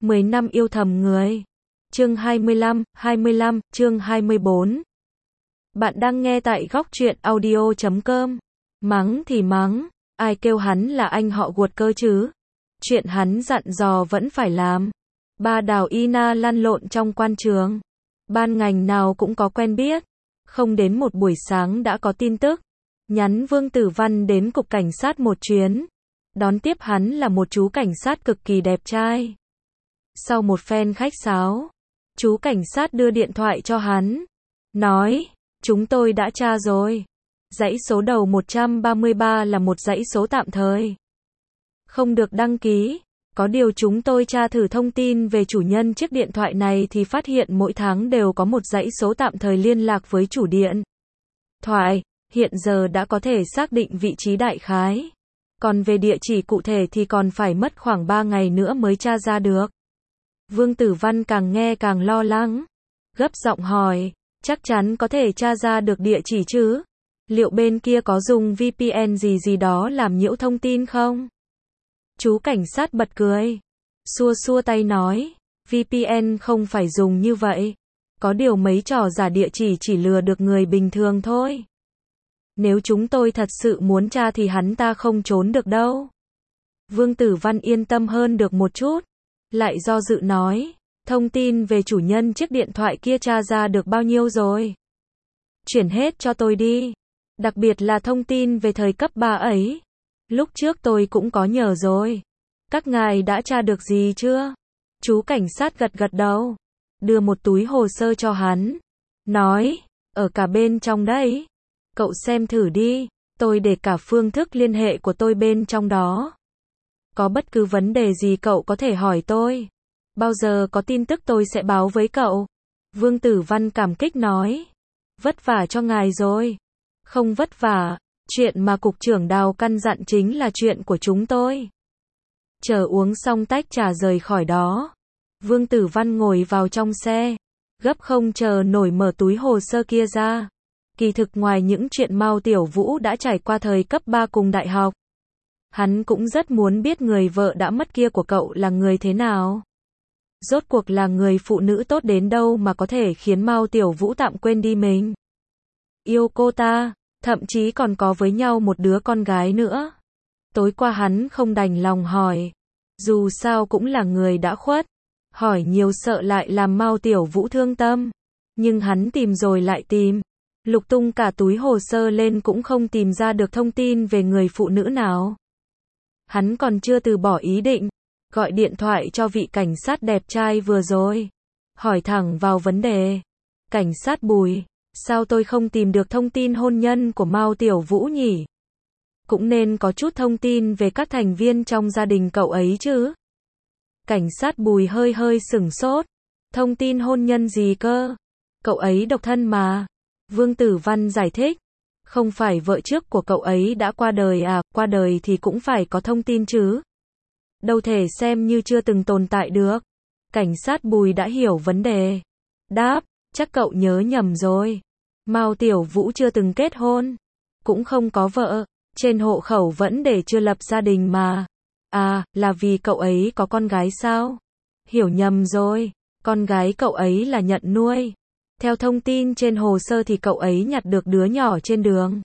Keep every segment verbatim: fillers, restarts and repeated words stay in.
mười năm yêu thầm người. Chương hai mươi lăm, hai mươi lăm, chương hai mươi bốn. Bạn đang nghe tại góc truyện audio chấm com. Mắng thì mắng, ai kêu hắn là anh họ guột cơ chứ? Chuyện hắn dặn dò vẫn phải làm. Ba Đào Ina lăn lộn trong quan trường. Ban ngành nào cũng có quen biết. Không đến một buổi sáng đã có tin tức. Nhắn Vương Tử Văn đến cục cảnh sát một chuyến. Đón tiếp hắn là một chú cảnh sát cực kỳ đẹp trai. Sau một phen khách sáo, chú cảnh sát đưa điện thoại cho hắn. Nói, chúng tôi đã tra rồi. Dãy số đầu một trăm ba mươi ba là một dãy số tạm thời. Không được đăng ký. Có điều chúng tôi tra thử thông tin về chủ nhân chiếc điện thoại này thì phát hiện mỗi tháng đều có một dãy số tạm thời liên lạc với chủ điện thoại. Hiện giờ đã có thể xác định vị trí đại khái. Còn về địa chỉ cụ thể thì còn phải mất khoảng ba ngày nữa mới tra ra được. Vương Tử Văn càng nghe càng lo lắng. Gấp giọng hỏi, chắc chắn có thể tra ra được địa chỉ chứ? Liệu bên kia có dùng vê pê en gì gì đó làm nhiễu thông tin không? Chú cảnh sát bật cười. Xua xua tay nói, vê pê en không phải dùng như vậy. Có điều mấy trò giả địa chỉ chỉ lừa được người bình thường thôi. Nếu chúng tôi thật sự muốn tra thì hắn ta không trốn được đâu. Vương Tử Văn yên tâm hơn được một chút. Lại do dự nói, thông tin về chủ nhân chiếc điện thoại kia tra ra được bao nhiêu rồi? Chuyển hết cho tôi đi. Đặc biệt là thông tin về thời cấp ba ấy. Lúc trước tôi cũng có nhờ rồi. Các ngài đã tra được gì chưa? Chú cảnh sát gật gật đầu. Đưa một túi hồ sơ cho hắn. Nói, ở cả bên trong đấy. Cậu xem thử đi. Tôi để cả phương thức liên hệ của tôi bên trong đó. Có bất cứ vấn đề gì cậu có thể hỏi tôi. Bao giờ có tin tức tôi sẽ báo với cậu. Vương Tử Văn cảm kích nói. Vất vả cho ngài rồi. Không vất vả. Chuyện mà cục trưởng Đào căn dặn chính là chuyện của chúng tôi. Chờ uống xong tách trà rời khỏi đó. Vương Tử Văn ngồi vào trong xe. Gấp không chờ nổi mở túi hồ sơ kia ra. Kỳ thực ngoài những chuyện Mao Tiểu Vũ đã trải qua thời cấp ba cùng đại học. Hắn cũng rất muốn biết người vợ đã mất kia của cậu là người thế nào. Rốt cuộc là người phụ nữ tốt đến đâu mà có thể khiến Mao Tiểu Vũ tạm quên đi mình. Yêu cô ta, thậm chí còn có với nhau một đứa con gái nữa. Tối qua hắn không đành lòng hỏi. Dù sao cũng là người đã khuất. Hỏi nhiều sợ lại làm Mao Tiểu Vũ thương tâm. Nhưng hắn tìm rồi lại tìm. Lục tung cả túi hồ sơ lên cũng không tìm ra được thông tin về người phụ nữ nào. Hắn còn chưa từ bỏ ý định. Gọi điện thoại cho vị cảnh sát đẹp trai vừa rồi. Hỏi thẳng vào vấn đề. Cảnh sát Bùi, sao tôi không tìm được thông tin hôn nhân của Mao Tiểu Vũ nhỉ? Cũng nên có chút thông tin về các thành viên trong gia đình cậu ấy chứ. Cảnh sát Bùi hơi hơi sửng sốt. Thông tin hôn nhân gì cơ? Cậu ấy độc thân mà. Vương Tử Văn giải thích. Không phải vợ trước của cậu ấy đã qua đời à, qua đời thì cũng phải có thông tin chứ. Đâu thể xem như chưa từng tồn tại được. Cảnh sát Bùi đã hiểu vấn đề. Đáp, chắc cậu nhớ nhầm rồi. Mao Tiểu Vũ chưa từng kết hôn. Cũng không có vợ. Trên hộ khẩu vẫn để chưa lập gia đình mà. À, là vì cậu ấy có con gái sao? Hiểu nhầm rồi. Con gái cậu ấy là nhận nuôi. Theo thông tin trên hồ sơ thì cậu ấy nhặt được đứa nhỏ trên đường.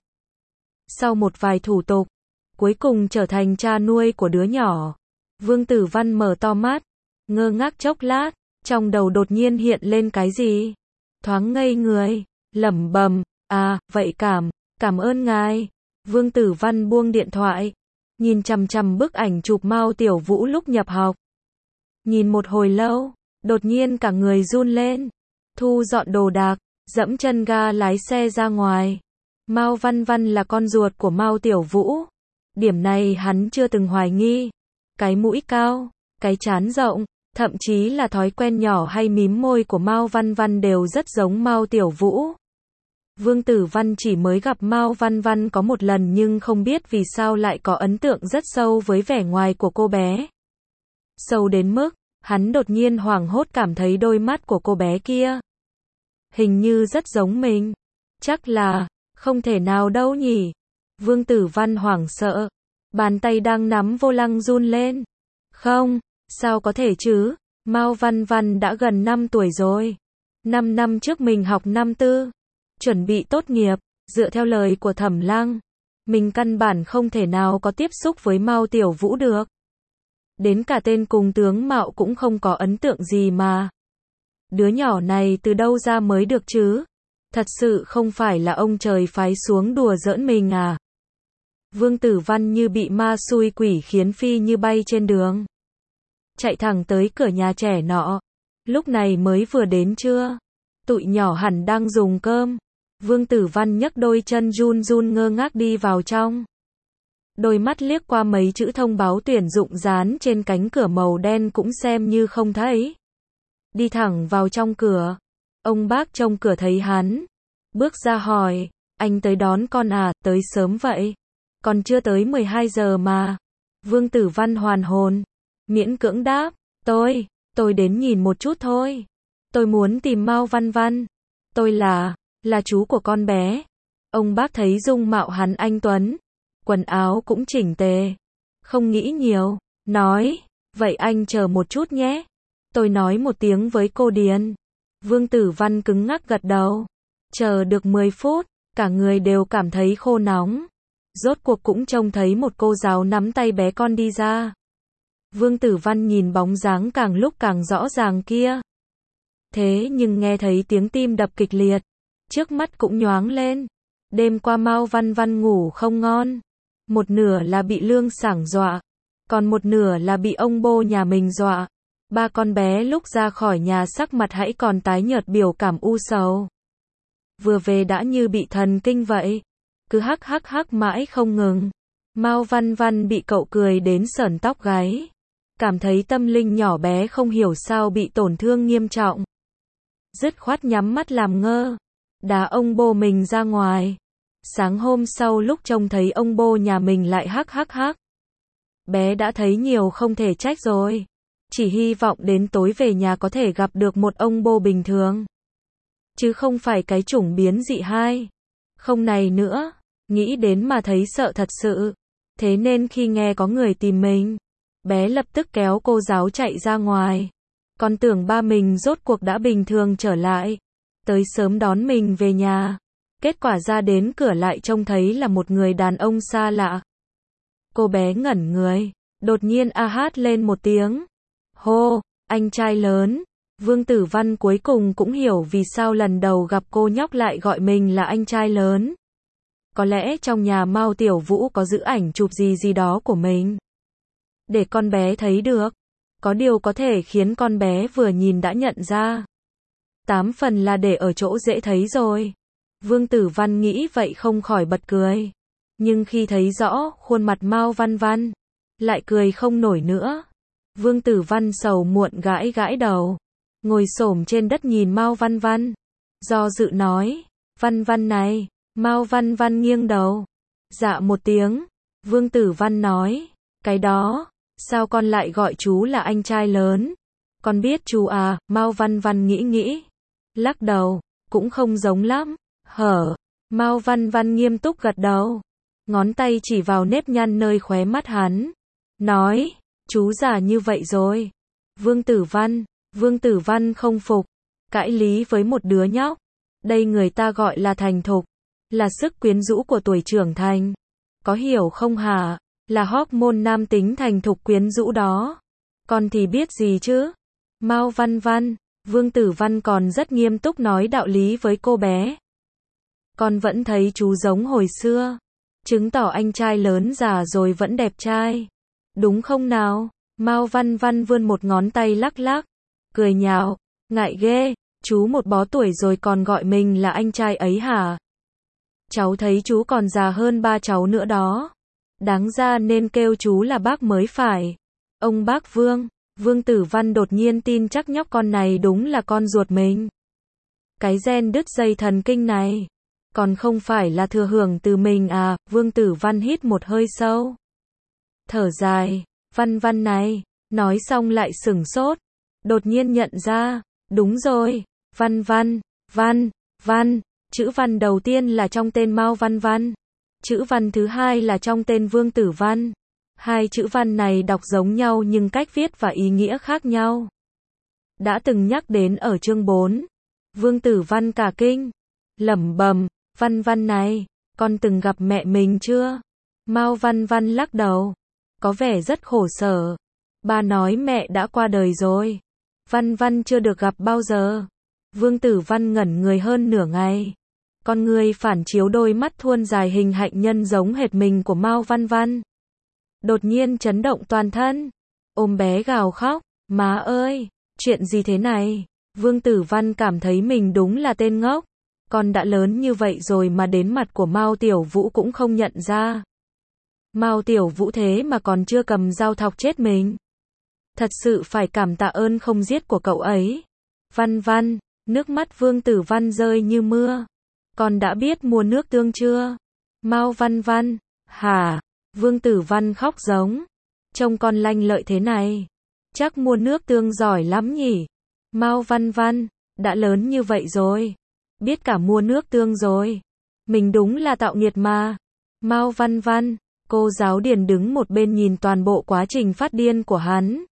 Sau một vài thủ tục, cuối cùng trở thành cha nuôi của đứa nhỏ. Vương Tử Văn mở to mắt, ngơ ngác chốc lát, trong đầu đột nhiên hiện lên cái gì? Thoáng ngây người, lẩm bẩm, à, vậy cảm, cảm ơn ngài. Vương Tử Văn buông điện thoại, nhìn chằm chằm bức ảnh chụp Mao Tiểu Vũ lúc nhập học. Nhìn một hồi lâu, đột nhiên cả người run lên. Thu dọn đồ đạc, dẫm chân ga lái xe ra ngoài. Mao Văn Văn là con ruột của Mao Tiểu Vũ. Điểm này hắn chưa từng hoài nghi. Cái mũi cao, cái trán rộng, thậm chí là thói quen nhỏ hay mím môi của Mao Văn Văn đều rất giống Mao Tiểu Vũ. Vương Tử Văn chỉ mới gặp Mao Văn Văn có một lần nhưng không biết vì sao lại có ấn tượng rất sâu với vẻ ngoài của cô bé. Sâu đến mức, hắn đột nhiên hoảng hốt cảm thấy đôi mắt của cô bé kia hình như rất giống mình. Chắc là, không thể nào đâu nhỉ. Vương Tử Văn hoảng sợ. Bàn tay đang nắm vô lăng run lên. Không, sao có thể chứ? Mao Văn Văn đã gần năm tuổi rồi. năm năm trước mình học năm tư, chuẩn bị tốt nghiệp, dựa theo lời của Thẩm Lăng, mình căn bản không thể nào có tiếp xúc với Mao Tiểu Vũ được. Đến cả tên cùng tướng mạo cũng không có ấn tượng gì mà. Đứa nhỏ này từ đâu ra mới được chứ? Thật sự không phải là ông trời phái xuống đùa giỡn mình à? Vương Tử Văn như bị ma xui quỷ khiến phi như bay trên đường. Chạy thẳng tới cửa nhà trẻ nọ. Lúc này mới vừa đến trưa. Tụi nhỏ hẳn đang dùng cơm. Vương Tử Văn nhấc đôi chân run run ngơ ngác đi vào trong. Đôi mắt liếc qua mấy chữ thông báo tuyển dụng dán trên cánh cửa màu đen cũng xem như không thấy. Đi thẳng vào trong cửa. Ông bác trông cửa thấy hắn. Bước ra hỏi, anh tới đón con à, tới sớm vậy? Còn chưa tới mười hai giờ mà. Vương Tử Văn hoàn hồn. Miễn cưỡng đáp, tôi, tôi đến nhìn một chút thôi. Tôi muốn tìm Mao Văn Văn. Tôi là, là chú của con bé. Ông bác thấy dung mạo hắn anh tuấn. Quần áo cũng chỉnh tề. Không nghĩ nhiều, nói, vậy anh chờ một chút nhé. Tôi nói một tiếng với cô Điền. Vương Tử Văn cứng ngắc gật đầu. Chờ được mười phút, cả người đều cảm thấy khô nóng. Rốt cuộc cũng trông thấy một cô giáo nắm tay bé con đi ra. Vương Tử Văn nhìn bóng dáng càng lúc càng rõ ràng kia. Thế nhưng nghe thấy tiếng tim đập kịch liệt. Trước mắt cũng nhoáng lên. Đêm qua Mao Văn Văn ngủ không ngon. Một nửa là bị Lương Sảng dọa. Còn một nửa là bị ông bô nhà mình dọa. Ba con bé lúc ra khỏi nhà sắc mặt hãy còn tái nhợt biểu cảm u sầu. Vừa về đã như bị thần kinh vậy. Cứ hắc hắc hắc mãi không ngừng. Mao Văn Văn bị cậu cười đến sởn tóc gáy. Cảm thấy tâm linh nhỏ bé không hiểu sao bị tổn thương nghiêm trọng. Dứt khoát nhắm mắt làm ngơ. Đá ông bô mình ra ngoài. Sáng hôm sau lúc trông thấy ông bô nhà mình lại hắc hắc hắc. Bé đã thấy nhiều không thể trách rồi. Chỉ hy vọng đến tối về nhà có thể gặp được một ông bô bình thường. Chứ không phải cái chủng biến dị hai. Không này nữa. Nghĩ đến mà thấy sợ thật sự. Thế nên khi nghe có người tìm mình, bé lập tức kéo cô giáo chạy ra ngoài. Còn tưởng ba mình rốt cuộc đã bình thường trở lại. Tới sớm đón mình về nhà. Kết quả ra đến cửa lại trông thấy là một người đàn ông xa lạ. Cô bé ngẩn người. Đột nhiên a hát lên một tiếng. Hô, anh trai lớn. Vương Tử Văn cuối cùng cũng hiểu vì sao lần đầu gặp cô nhóc lại gọi mình là anh trai lớn. Có lẽ trong nhà Mao Tiểu Vũ có giữ ảnh chụp gì gì đó của mình. Để con bé thấy được. Có điều có thể khiến con bé vừa nhìn đã nhận ra. Tám phần là để ở chỗ dễ thấy rồi. Vương Tử Văn nghĩ vậy không khỏi bật cười. Nhưng khi thấy rõ khuôn mặt Mao Văn Văn, lại cười không nổi nữa. Vương Tử Văn sầu muộn gãi gãi đầu. Ngồi xổm trên đất nhìn Mao Văn Văn. Do dự nói, Văn Văn này. Mao Văn Văn nghiêng đầu. Dạ một tiếng. Vương Tử Văn nói, cái đó, sao con lại gọi chú là anh trai lớn? Con biết chú à? Mao Văn Văn nghĩ nghĩ. Lắc đầu, cũng không giống lắm. Hở. Mao Văn Văn nghiêm túc gật đầu. Ngón tay chỉ vào nếp nhăn nơi khóe mắt hắn. Nói, chú già như vậy rồi. Vương Tử Văn. Vương Tử Văn không phục. Cãi lý với một đứa nhóc. Đây người ta gọi là thành thục. Là sức quyến rũ của tuổi trưởng thành. Có hiểu không hả? Là hormone nam tính thành thục quyến rũ đó. Con thì biết gì chứ? Mao Văn Văn. Vương Tử Văn còn rất nghiêm túc nói đạo lý với cô bé. Con vẫn thấy chú giống hồi xưa. Chứng tỏ anh trai lớn già rồi vẫn đẹp trai. Đúng không nào? Mao Văn Văn vươn một ngón tay lắc lắc. Cười nhạo. Ngại ghê. Chú một bó tuổi rồi còn gọi mình là anh trai ấy hả? Cháu thấy chú còn già hơn ba cháu nữa đó. Đáng ra nên kêu chú là bác mới phải. Ông bác Vương. Vương Tử Văn đột nhiên tin chắc nhóc con này đúng là con ruột mình. Cái gen đứt dây thần kinh này. Còn không phải là thừa hưởng từ mình à? Vương Tử Văn hít một hơi sâu. Thở dài. Văn Văn này. Nói xong lại sửng sốt. Đột nhiên nhận ra. Đúng rồi. Văn Văn. Văn. Văn. Chữ Văn đầu tiên là trong tên Mao Văn Văn. Chữ Văn thứ hai là trong tên Vương Tử Văn. Hai chữ Văn này đọc giống nhau nhưng cách viết và ý nghĩa khác nhau. đã từng nhắc đến ở chương bốn. Vương Tử Văn cả kinh, lẩm bẩm, Văn Văn này, con từng gặp mẹ mình chưa? Mao Văn Văn lắc đầu, có vẻ rất khổ sở. Ba nói mẹ đã qua đời rồi. Văn Văn chưa được gặp bao giờ. Vương Tử Văn ngẩn người hơn nửa ngày. Con người phản chiếu đôi mắt thuôn dài hình hạnh nhân giống hệt mình của Mao Văn Văn. Đột nhiên chấn động toàn thân. Ôm bé gào khóc, má ơi, chuyện gì thế này? Vương Tử Văn cảm thấy mình đúng là tên ngốc. Con đã lớn như vậy rồi mà đến mặt của Mao Tiểu Vũ cũng không nhận ra. Mao Tiểu Vũ thế mà còn chưa cầm dao thọc chết mình. Thật sự phải cảm tạ ơn không giết của cậu ấy. Văn Văn, nước mắt Vương Tử Văn rơi như mưa. Con đã biết mua nước tương chưa? Mao Văn Văn, hả? Vương Tử Văn khóc giống. Trông con lanh lợi thế này. Chắc mua nước tương giỏi lắm nhỉ? Mao Văn Văn, đã lớn như vậy rồi. Biết cả mua nước tương rồi. Mình đúng là tạo nghiệt mà. Mao Văn Văn, cô giáo Điền đứng một bên nhìn toàn bộ quá trình phát điên của hắn.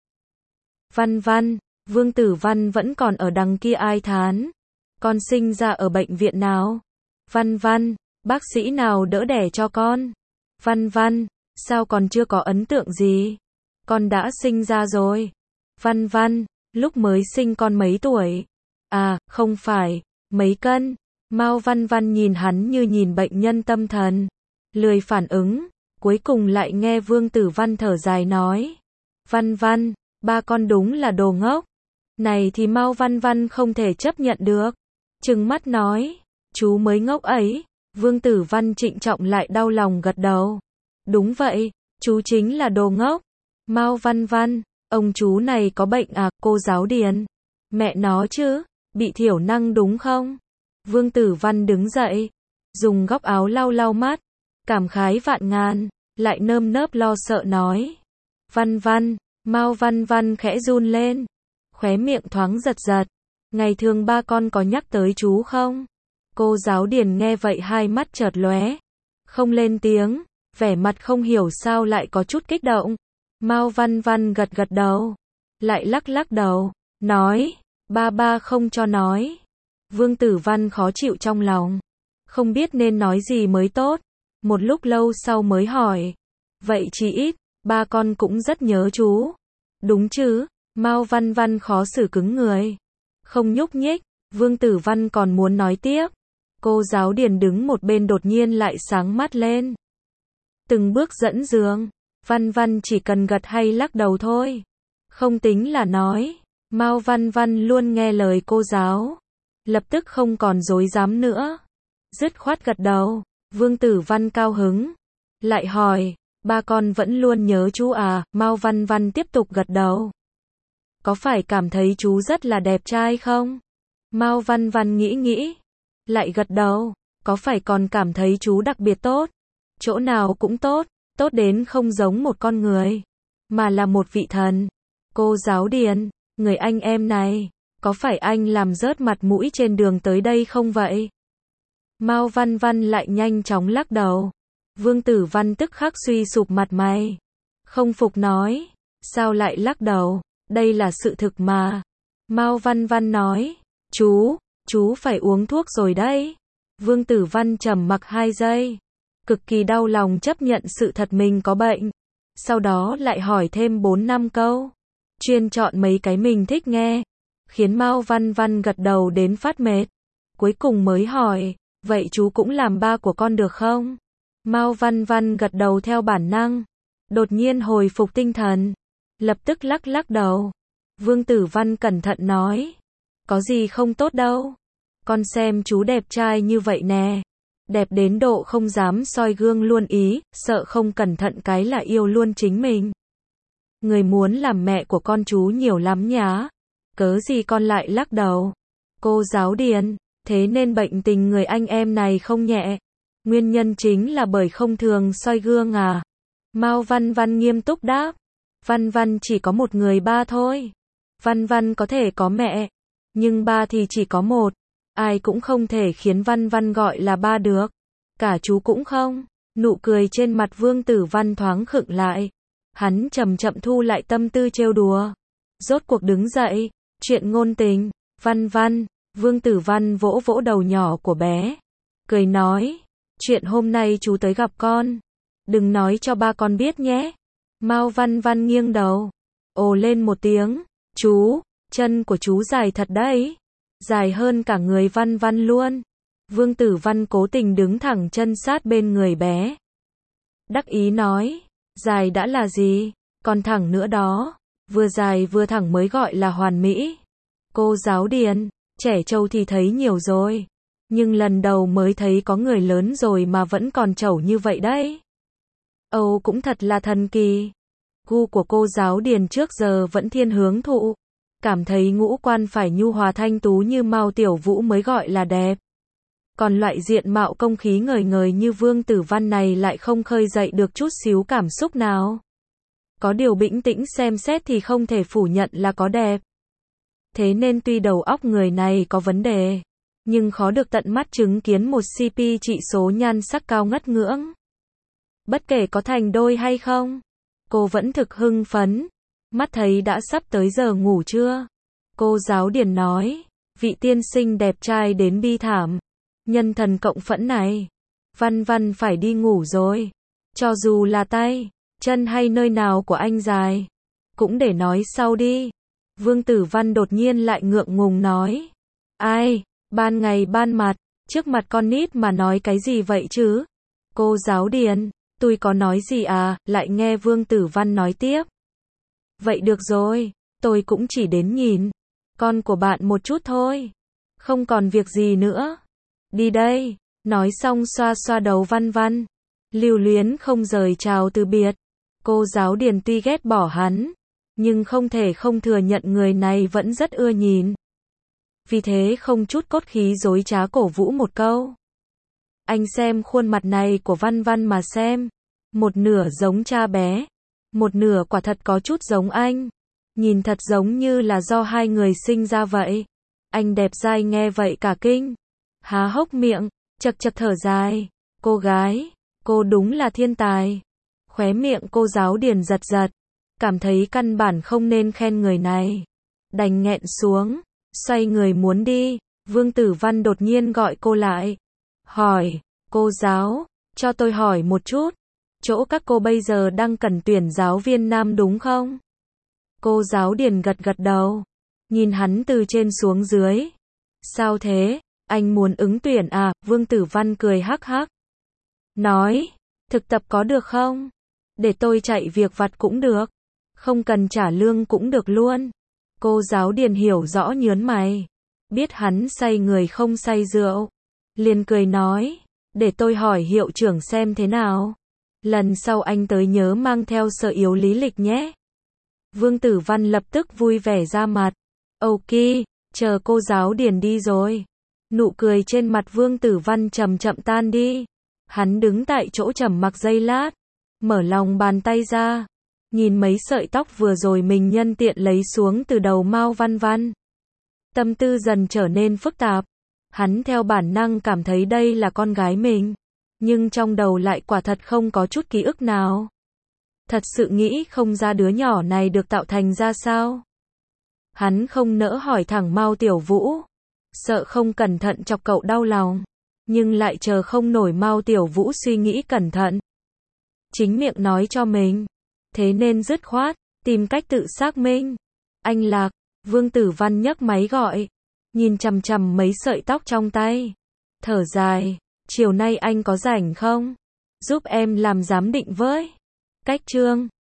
Văn Văn, Vương Tử Văn vẫn còn ở đằng kia ai thán. Con sinh ra ở bệnh viện nào? Văn Văn, bác sĩ nào đỡ đẻ cho con? Văn Văn, sao còn chưa có ấn tượng gì? Con đã sinh ra rồi. Văn Văn, lúc mới sinh con mấy tuổi? À, không phải, mấy cân? Mao Văn Văn nhìn hắn như nhìn bệnh nhân tâm thần. Lười phản ứng, cuối cùng lại nghe Vương Tử Văn thở dài nói. Văn Văn, ba con đúng là đồ ngốc. Này thì Mao Văn Văn không thể chấp nhận được. Trừng mắt nói, chú mới ngốc ấy. Vương Tử Văn trịnh trọng lại đau lòng gật đầu. Đúng vậy, chú chính là đồ ngốc. Mao Văn Văn, ông chú này có bệnh à, cô giáo Điền? Mẹ nó chứ, bị thiểu năng đúng không? Vương Tử Văn đứng dậy, dùng góc áo lau lau mắt, cảm khái vạn ngàn, lại nơm nớp lo sợ nói. Văn Văn, Mao Văn Văn khẽ run lên, khóe miệng thoáng giật giật. Ngày thường ba con có nhắc tới chú không? Cô giáo Điền nghe vậy hai mắt chợt lóe, không lên tiếng, vẻ mặt không hiểu sao lại có chút kích động. Mao Văn Văn gật gật đầu, lại lắc lắc đầu, nói, ba ba không cho nói. Vương Tử Văn khó chịu trong lòng, không biết nên nói gì mới tốt. Một lúc lâu sau mới hỏi, vậy chí ít, ba con cũng rất nhớ chú. Đúng chứ? Mao Văn Văn khó xử cứng người, không nhúc nhích. Vương Tử Văn còn muốn nói tiếp. Cô giáo Điền đứng một bên đột nhiên lại sáng mắt lên. Từng bước dẫn đường, Văn Văn chỉ cần gật hay lắc đầu thôi. Không tính là nói. Mao Văn Văn luôn nghe lời cô giáo. Lập tức không còn dối dám nữa. Dứt khoát gật đầu. Vương Tử Văn cao hứng. Lại hỏi, ba con vẫn luôn nhớ chú à? Mao Văn Văn tiếp tục gật đầu. Có phải cảm thấy chú rất là đẹp trai không? Mao Văn Văn nghĩ nghĩ. Lại gật đầu. Có phải còn cảm thấy chú đặc biệt tốt? Chỗ nào cũng tốt. Tốt đến không giống một con người, mà là một vị thần. Cô giáo Điền, người anh em này, có phải anh làm rớt mặt mũi trên đường tới đây không vậy? Mao Văn Văn lại nhanh chóng lắc đầu. Vương Tử Văn tức khắc suy sụp mặt mày. Không phục nói, sao lại lắc đầu, đây là sự thực mà. Mao Văn Văn nói, chú, chú phải uống thuốc rồi đấy. Vương Tử Văn trầm mặc hai giây. Cực kỳ đau lòng chấp nhận sự thật mình có bệnh. Sau đó lại hỏi thêm bốn năm câu. Chuyên chọn mấy cái mình thích nghe. Khiến Mao Văn Văn gật đầu đến phát mệt. Cuối cùng mới hỏi, vậy chú cũng làm ba của con được không? Mao Văn Văn gật đầu theo bản năng. Đột nhiên hồi phục tinh thần. Lập tức lắc lắc đầu. Vương Tử Văn cẩn thận nói. Có gì không tốt đâu. Con xem chú đẹp trai như vậy nè. Đẹp đến độ không dám soi gương luôn ý, sợ không cẩn thận cái là yêu luôn chính mình. Người muốn làm mẹ của con chú nhiều lắm nhá. Cớ gì con lại lắc đầu. Cô giáo Điền, thế nên bệnh tình người anh em này không nhẹ. Nguyên nhân chính là bởi không thường soi gương à? Mao Văn Văn nghiêm túc đáp. Văn Văn chỉ có một người ba thôi. Văn Văn có thể có mẹ, nhưng ba thì chỉ có một. Ai cũng không thể khiến Văn Văn gọi là ba được. Cả chú cũng không. Nụ cười trên mặt Vương Tử Văn thoáng khựng lại. Hắn chậm chậm thu lại tâm tư trêu đùa. Rốt cuộc đứng dậy, Chuyện ngôn tình, Văn Văn, Vương Tử Văn vỗ vỗ đầu nhỏ của bé, cười nói, chuyện hôm nay chú tới gặp con, đừng nói cho ba con biết nhé. Mao Văn Văn nghiêng đầu, ồ lên một tiếng, chú, chân của chú dài thật đấy, dài hơn cả người Văn Văn luôn. Vương Tử Văn cố tình đứng thẳng chân sát bên người bé, đắc ý nói, dài đã là gì, còn thẳng nữa đó, vừa dài vừa thẳng mới gọi là hoàn mỹ. Cô giáo Điền, trẻ trâu thì thấy nhiều rồi, nhưng lần đầu mới thấy có người lớn rồi mà vẫn còn trẩu như vậy đấy. Âu cũng thật là thần kỳ. Gu của cô giáo Điền trước giờ vẫn thiên hướng thụ, cảm thấy ngũ quan phải nhu hòa thanh tú như Mao Tiểu Vũ mới gọi là đẹp. Còn loại diện mạo công khí ngời ngời như Vương Tử Văn này lại không khơi dậy được chút xíu cảm xúc nào. Có điều bình tĩnh xem xét thì không thể phủ nhận là có đẹp. Thế nên tuy đầu óc người này có vấn đề, nhưng khó được tận mắt chứng kiến một xê pê trị số nhan sắc cao ngất ngưỡng. Bất kể có thành đôi hay không, cô vẫn thực hưng phấn. Mắt thấy đã sắp tới giờ ngủ trưa. Cô giáo Điền nói, vị tiên sinh đẹp trai đến bi thảm, nhân thần cộng phẫn này, Văn Văn phải đi ngủ rồi. Cho dù là tay, chân hay nơi nào của anh dài, cũng để nói sau đi. Vương Tử Văn đột nhiên lại ngượng ngùng nói, ai, ban ngày ban mặt, trước mặt con nít mà nói cái gì vậy chứ? Cô giáo Điền, tôi có nói gì à? Lại nghe Vương Tử Văn nói tiếp. Vậy được rồi, tôi cũng chỉ đến nhìn con của bạn một chút thôi, không còn việc gì nữa. Đi đây, nói xong xoa xoa đầu Văn Văn, lưu luyến không rời chào từ biệt. Cô giáo Điền tuy ghét bỏ hắn, nhưng không thể không thừa nhận người này vẫn rất ưa nhìn. Vì thế không chút cốt khí dối trá cổ vũ một câu. Anh xem khuôn mặt này của Văn Văn mà xem, một nửa giống cha bé, một nửa quả thật có chút giống anh, nhìn thật giống như là do hai người sinh ra vậy. Anh đẹp dai nghe vậy cả kinh, há hốc miệng, chật chật thở dài, cô gái, cô đúng là thiên tài. Khóe miệng cô giáo Điền giật giật, cảm thấy căn bản không nên khen người này, đành nghẹn xuống, xoay người muốn đi. Vương Tử Văn đột nhiên gọi cô lại, hỏi, cô giáo, cho tôi hỏi một chút, chỗ các cô bây giờ đang cần tuyển giáo viên nam đúng không? Cô giáo Điền gật gật đầu, nhìn hắn từ trên xuống dưới. Sao thế, anh muốn ứng tuyển à? Vương Tử Văn cười hắc hắc, nói, thực tập có được không? Để tôi chạy việc vặt cũng được, không cần trả lương cũng được luôn. Cô giáo Điền hiểu rõ nhớn mày, biết hắn say người không say rượu, liền cười nói, để tôi hỏi hiệu trưởng xem thế nào. Lần sau anh tới nhớ mang theo sở yếu lý lịch nhé. Vương Tử Văn lập tức vui vẻ ra mặt. Ok, chờ cô giáo Điền đi rồi. Nụ cười trên mặt Vương Tử Văn chậm chậm tan đi. Hắn đứng tại chỗ trầm mặc giây lát, mở lòng bàn tay ra, nhìn mấy sợi tóc vừa rồi mình nhân tiện lấy xuống từ đầu Mao Văn Văn. Tâm tư dần trở nên phức tạp. Hắn theo bản năng cảm thấy đây là con gái mình, nhưng trong đầu lại quả thật không có chút ký ức nào. Thật sự nghĩ không ra đứa nhỏ này được tạo thành ra sao. Hắn không nỡ hỏi thẳng Mao Tiểu Vũ, sợ không cẩn thận chọc cậu đau lòng, nhưng lại chờ không nổi Mao Tiểu Vũ suy nghĩ cẩn thận, chính miệng nói cho mình. Thế nên dứt khoát, tìm cách tự xác minh. Anh Lạc, Vương Tử Văn nhấc máy gọi, nhìn chằm chằm mấy sợi tóc trong tay, thở dài, chiều nay anh có rảnh không? Giúp em làm giám định với. Cách chương